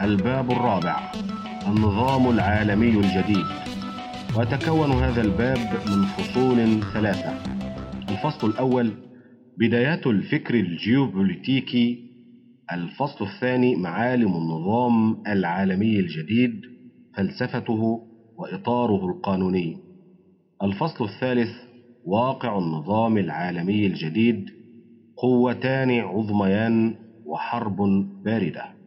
الباب الرابع: النظام العالمي الجديد. ويتكون هذا الباب من فصول ثلاثة. الفصل الأول: بدايات الفكر الجيوبوليتيكي. الفصل الثاني: معالم النظام العالمي الجديد، فلسفته وإطاره القانوني. الفصل الثالث: واقع النظام العالمي الجديد، قوتان عظميان وحرب باردة.